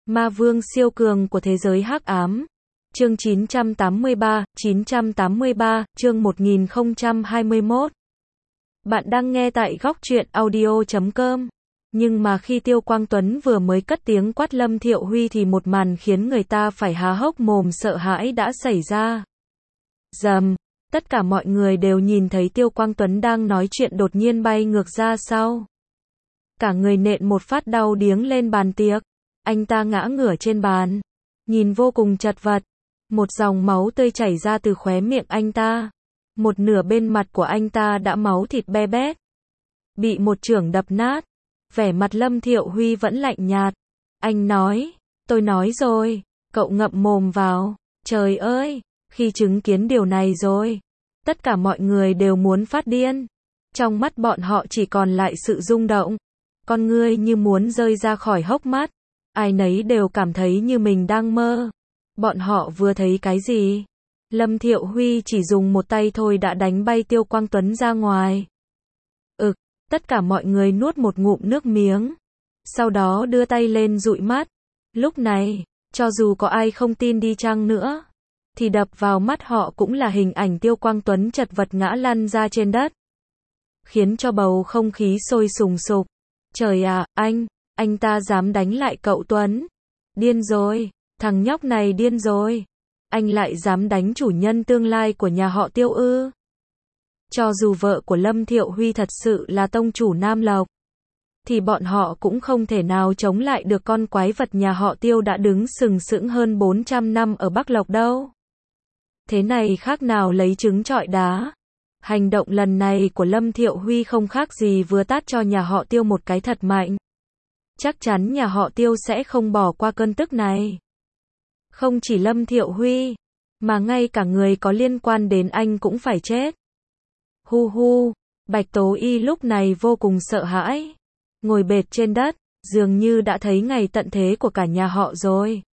Ma vương siêu cường của thế giới hắc ám. Chương 983, chương 1021. Bạn đang nghe tại góc truyện audio.com. Nhưng mà khi Tiêu Quang Tuấn vừa mới cất tiếng quát Lâm Thiệu Huy thì một màn khiến người ta phải há hốc mồm sợ hãi đã xảy ra. Rầm, tất cả mọi người đều nhìn thấy Tiêu Quang Tuấn đang nói chuyện đột nhiên bay ngược ra sau. Cả người nện một phát đau điếng lên bàn tiệc. Anh ta ngã ngửa trên bàn, nhìn vô cùng chật vật. Một dòng máu tươi chảy ra từ khóe miệng anh ta. Một nửa bên mặt của anh ta đã máu thịt be bét, bị một chưởng đập nát. Vẻ mặt Lâm Thiệu Huy vẫn lạnh nhạt. Anh nói, tôi nói rồi, cậu ngậm mồm vào. Trời ơi, khi chứng kiến điều này rồi, tất cả mọi người đều muốn phát điên. Trong mắt bọn họ chỉ còn lại sự rung động. Con ngươi như muốn rơi ra khỏi hốc mắt. Ai nấy đều cảm thấy như mình đang mơ. Bọn họ vừa thấy cái gì? Lâm Thiệu Huy chỉ dùng một tay thôi đã đánh bay Tiêu Quang Tuấn ra ngoài. Tất cả mọi người nuốt một ngụm nước miếng. Sau đó đưa tay lên dụi mắt. Lúc này, cho dù có ai không tin đi chăng nữa, thì đập vào mắt họ cũng là hình ảnh Tiêu Quang Tuấn chật vật ngã lăn ra trên đất. Khiến cho bầu không khí sôi sùng sục. Trời ạ, anh ta dám đánh lại cậu Tuấn. Điên rồi, thằng nhóc này điên rồi. Anh lại dám đánh chủ nhân tương lai của nhà họ Tiêu ư? Cho dù vợ của Lâm Thiệu Huy thật sự là tông chủ Nam Lộc, thì bọn họ cũng không thể nào chống lại được con quái vật nhà họ Tiêu đã đứng sừng sững hơn 400 năm ở Bắc Lộc đâu. Thế này khác nào lấy trứng trọi đá. Hành động lần này của Lâm Thiệu Huy không khác gì vừa tát cho nhà họ Tiêu một cái thật mạnh. Chắc chắn nhà họ Tiêu sẽ không bỏ qua cơn tức này. Không chỉ Lâm Thiệu Huy, mà ngay cả người có liên quan đến anh cũng phải chết. Hu hu, Bạch Tố Y lúc này vô cùng sợ hãi. Ngồi bệt trên đất, dường như đã thấy ngày tận thế của cả nhà họ rồi.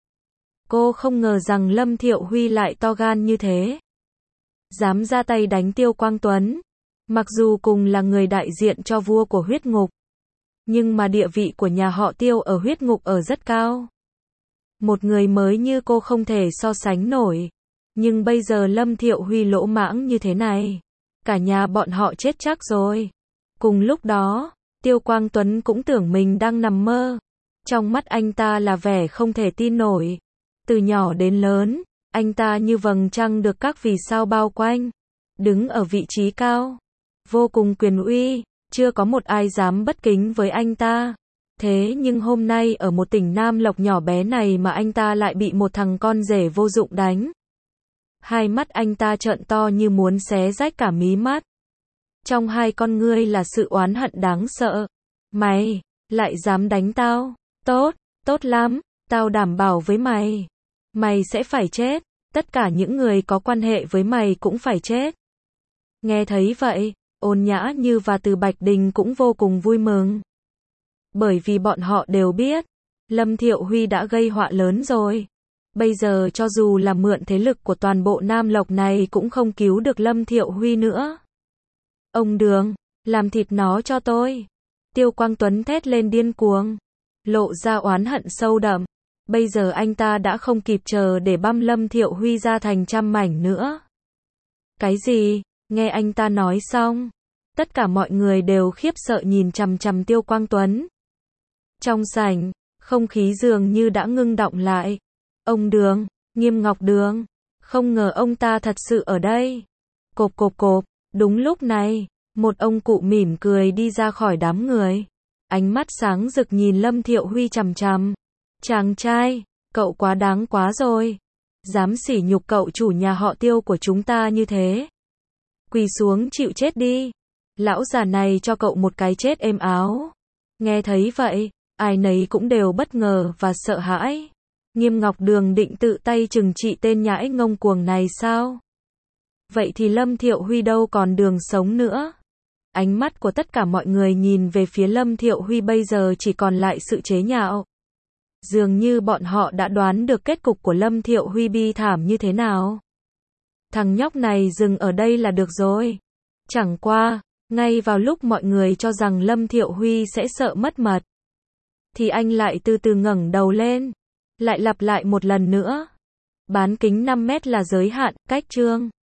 Cô không ngờ rằng Lâm Thiệu Huy lại to gan như thế. Dám ra tay đánh Tiêu Quang Tuấn. Mặc dù cùng là người đại diện cho vua của huyết ngục, nhưng mà địa vị của nhà họ Tiêu ở huyết ngục ở rất cao. Một người mới như cô không thể so sánh nổi. Nhưng bây giờ Lâm Thiệu Huy lỗ mãng như thế này, cả nhà bọn họ chết chắc rồi. Cùng lúc đó, Tiêu Quang Tuấn cũng tưởng mình đang nằm mơ. Trong mắt anh ta là vẻ không thể tin nổi. Từ nhỏ đến lớn, anh ta như vầng trăng được các vì sao bao quanh, đứng ở vị trí cao, vô cùng quyền uy, chưa có một ai dám bất kính với anh ta. Thế nhưng hôm nay ở một tỉnh Nam Lộc nhỏ bé này mà anh ta lại bị một thằng con rể vô dụng đánh. Hai mắt anh ta trợn to như muốn xé rách cả mí mắt. Trong hai con ngươi là sự oán hận đáng sợ. Mày, lại dám đánh tao? Tốt, tốt lắm, tao đảm bảo với mày. Mày sẽ phải chết, tất cả những người có quan hệ với mày cũng phải chết. Nghe thấy vậy, Ôn Nhã Như và Từ Bạch Đình cũng vô cùng vui mừng. Bởi vì bọn họ đều biết, Lâm Thiệu Huy đã gây họa lớn rồi. Bây giờ cho dù là mượn thế lực của toàn bộ Nam Lộc này cũng không cứu được Lâm Thiệu Huy nữa. Ông Đường, làm thịt nó cho tôi. Tiêu Quang Tuấn thét lên điên cuồng, lộ ra oán hận sâu đậm. Bây giờ anh ta đã không kịp chờ để băm Lâm Thiệu Huy ra thành trăm mảnh nữa. Cái gì? Nghe anh ta nói xong, tất cả mọi người đều khiếp sợ nhìn chằm chằm Tiêu Quang Tuấn. Trong sảnh, không khí dường như đã ngưng đọng lại. Ông Đường, Nghiêm Ngọc Đường, không ngờ ông ta thật sự ở đây. Cộp cộp cộp, đúng lúc này, một ông cụ mỉm cười đi ra khỏi đám người. Ánh mắt sáng rực nhìn Lâm Thiệu Huy chằm chằm. Chàng trai, cậu quá đáng quá rồi. Dám sỉ nhục cậu chủ nhà họ Tiêu của chúng ta như thế. Quỳ xuống chịu chết đi. Lão già này cho cậu một cái chết êm áo. Nghe thấy vậy, ai nấy cũng đều bất ngờ và sợ hãi. Nghiêm Ngọc Đường định tự tay trừng trị tên nhãi ngông cuồng này sao? Vậy thì Lâm Thiệu Huy đâu còn đường sống nữa. Ánh mắt của tất cả mọi người nhìn về phía Lâm Thiệu Huy bây giờ chỉ còn lại sự chế nhạo. Dường như bọn họ đã đoán được kết cục của Lâm Thiệu Huy bi thảm như thế nào. Thằng nhóc này dừng ở đây là được rồi. Chẳng qua, ngay vào lúc mọi người cho rằng Lâm Thiệu Huy sẽ sợ mất mật, thì anh lại từ từ ngẩng đầu lên. Lại lặp lại một lần nữa. Bán kính 5 mét là giới hạn, cách chương.